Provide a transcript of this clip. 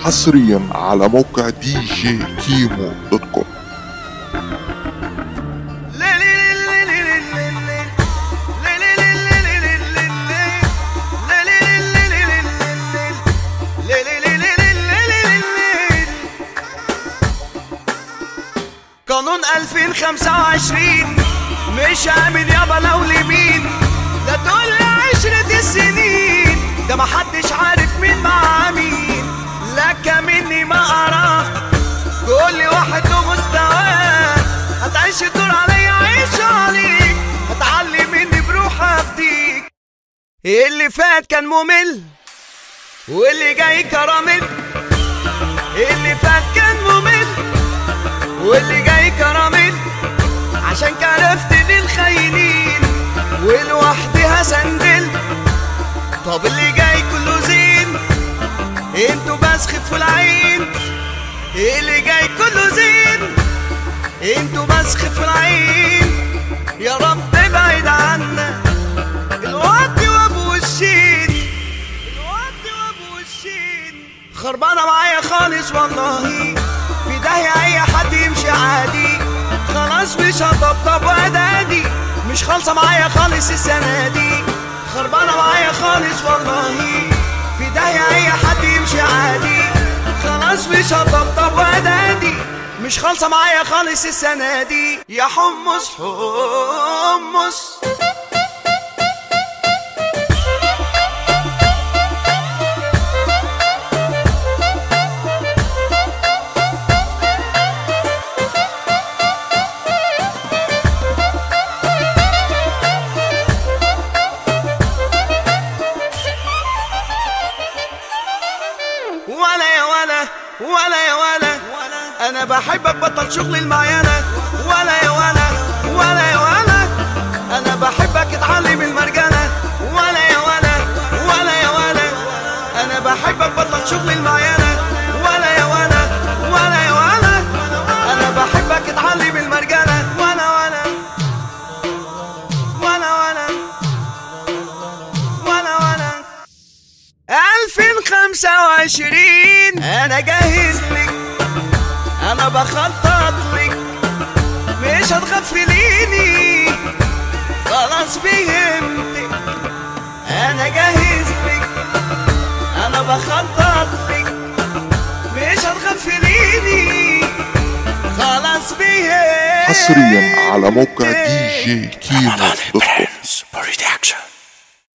حصريا على موقع djkimo.com. قانون 2025 مش آمن يابا لو لمين، لا تقول لي 10 السنين، ده محدش عارف مين مع مين، لك مني ما أراه، كل واحد له مستواه، هتعيش الدور عليا عيش عليك، هتعلي مني بروح أفديك. اللي فات كان ممل واللي جاي كرامل، اللي فات كان ممل واللي جاي كرامل، عشان كرفت للخاينين ولوحدي هسندل. طب اللي جاي كله زين، انتوا بس خفوا العين، اللي جاي كله زين، انتوا بس خفوا العين. يا رب ابعد عنا الوقت وابو الشين، الوقت وابو الشين. خربانه معايا خالص والله، في داهية اي حد يمشي عادي، خلاص مش هطبطب وادادي، مش خالصة معايا خالص السنة دي. خربانة معايا خالص والله، في داهية اي حد يمشي عادي، خلاص مش هطبطب وادادي، مش خالصة معايا خالص السنة دي. يا حمص حمص ولا يا ولا انا بحبك بطل شغل المعينة، ولا يا ولا ولا يا ولا انا بحبك اتعلم المرجنة، ولا يا ولا ولا يا ولا انا بحبك بطل شغل المعينة، ولا يا ولا ولا يا ولا انا بحبك اتعلم المرجنة، ولا ولا ولا ولا ولا ولا 2025 انا جاهز لك، انا بخطط لك، مش هتغفليني، خلاص فهمتك، انا جاهز لك، انا بخطط لك، مش هتغفليني، خلاص فهمتك. حصريا على موقع djkimo.com.